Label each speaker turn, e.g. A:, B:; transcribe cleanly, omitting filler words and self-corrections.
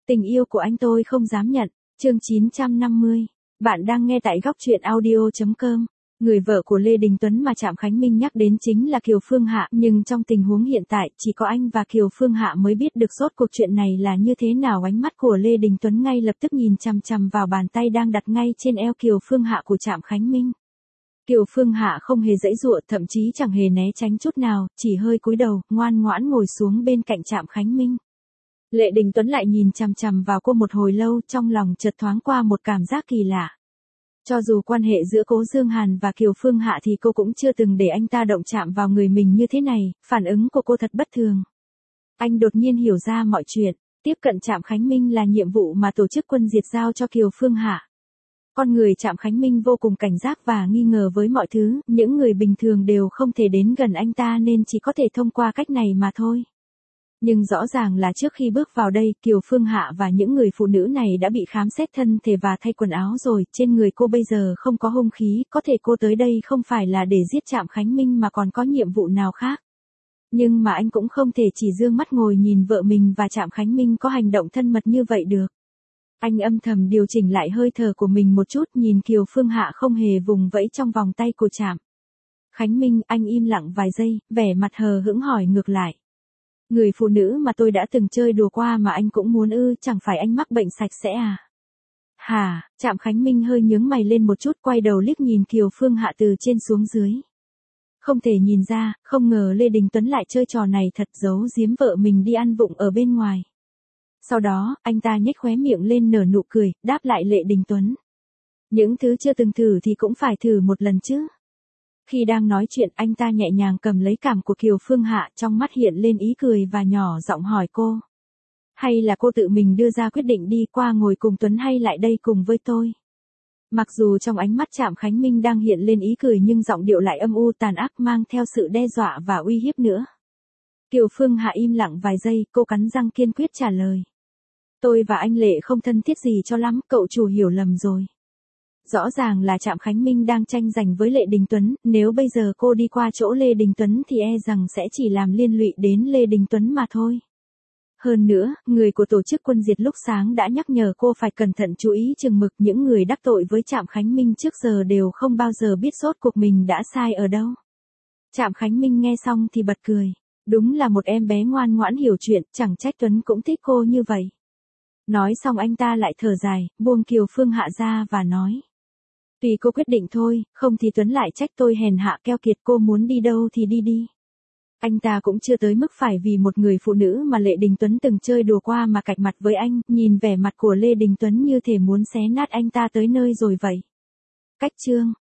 A: Tình yêu của anh tôi không dám nhận. Chương 950. Bạn đang nghe tại góc truyện audio.com. Người vợ của Lê Đình Tuấn mà Trạm Khánh Minh nhắc đến chính là Kiều Phương Hạ, nhưng trong tình huống hiện tại, chỉ có anh và Kiều Phương Hạ mới biết được rốt cuộc chuyện này là như thế nào. Ánh mắt của Lê Đình Tuấn ngay lập tức nhìn chằm chằm vào bàn tay đang đặt ngay trên eo Kiều Phương Hạ của Trạm Khánh Minh. Kiều Phương Hạ không hề giãy giụa, thậm chí chẳng hề né tránh chút nào, chỉ hơi cúi đầu, ngoan ngoãn ngồi xuống bên cạnh Trạm Khánh Minh. Lê Đình Tuấn lại nhìn chằm chằm vào cô một hồi lâu, trong lòng chợt thoáng qua một cảm giác kỳ lạ. Cho dù quan hệ giữa Cố Dương Hàn và Kiều Phương Hạ thì cô cũng chưa từng để anh ta động chạm vào người mình như thế này, phản ứng của cô thật bất thường. Anh đột nhiên hiểu ra mọi chuyện, tiếp cận Trạm Khánh Minh là nhiệm vụ mà tổ chức quân diệt giao cho Kiều Phương Hạ. Con người Trạm Khánh Minh vô cùng cảnh giác và nghi ngờ với mọi thứ, những người bình thường đều không thể đến gần anh ta nên chỉ có thể thông qua cách này mà thôi. Nhưng rõ ràng là trước khi bước vào đây, Kiều Phương Hạ và những người phụ nữ này đã bị khám xét thân thể và thay quần áo rồi, trên người cô bây giờ không có hung khí, có thể cô tới đây không phải là để giết Trạm Khánh Minh mà còn có nhiệm vụ nào khác. Nhưng mà anh cũng không thể chỉ dương mắt ngồi nhìn vợ mình và Trạm Khánh Minh có hành động thân mật như vậy được. Anh âm thầm điều chỉnh lại hơi thở của mình một chút, nhìn Kiều Phương Hạ không hề vùng vẫy trong vòng tay của Trạm Khánh Minh. Anh im lặng vài giây, vẻ mặt hờ hững hỏi ngược lại. Người phụ nữ mà tôi đã từng chơi đùa qua mà anh cũng muốn ư? Chẳng phải anh mắc bệnh sạch sẽ à? Hả? Trạm Khánh Minh hơi nhướng mày lên một chút, quay đầu liếc nhìn Kiều Phương Hạ từ trên xuống dưới. Không thể nhìn ra, không ngờ Lê Đình Tuấn lại chơi trò này thật, giấu giếm vợ mình đi ăn vụng ở bên ngoài. Sau đó, anh ta nhếch khóe miệng lên nở nụ cười, đáp lại Lê Đình Tuấn. Những thứ chưa từng thử thì cũng phải thử một lần chứ. Khi đang nói chuyện, anh ta nhẹ nhàng cầm lấy cằm của Kiều Phương Hạ, trong mắt hiện lên ý cười và nhỏ giọng hỏi cô. Hay là cô tự mình đưa ra quyết định đi qua ngồi cùng Tuấn hay lại đây cùng với tôi? Mặc dù trong ánh mắt Trạm Khánh Minh đang hiện lên ý cười nhưng giọng điệu lại âm u tàn ác, mang theo sự đe dọa và uy hiếp nữa. Kiều Phương Hạ im lặng vài giây, cô cắn răng kiên quyết trả lời. Tôi và anh Lệ không thân thiết gì cho lắm, cậu chủ hiểu lầm rồi. Rõ ràng là Trạm Khánh Minh đang tranh giành với Lê Đình Tuấn, nếu bây giờ cô đi qua chỗ Lê Đình Tuấn thì e rằng sẽ chỉ làm liên lụy đến Lê Đình Tuấn mà thôi. Hơn nữa, người của tổ chức quân diệt lúc sáng đã nhắc nhở cô phải cẩn thận chú ý chừng mực, những người đắc tội với Trạm Khánh Minh trước giờ đều không bao giờ biết rốt cuộc mình đã sai ở đâu. Trạm Khánh Minh nghe xong thì bật cười. Đúng là một em bé ngoan ngoãn hiểu chuyện, chẳng trách Tuấn cũng thích cô như vậy. Nói xong anh ta lại thở dài, buông Kiều Phương Hạ ra và nói. Tùy cô quyết định thôi, không thì Tuấn lại trách tôi hèn hạ keo kiệt, cô muốn đi đâu thì đi đi. Anh ta cũng chưa tới mức phải vì một người phụ nữ mà Lê Đình Tuấn từng chơi đùa qua mà cạch mặt với anh, nhìn vẻ mặt của Lê Đình Tuấn như thể muốn xé nát anh ta tới nơi rồi vậy. Cách chương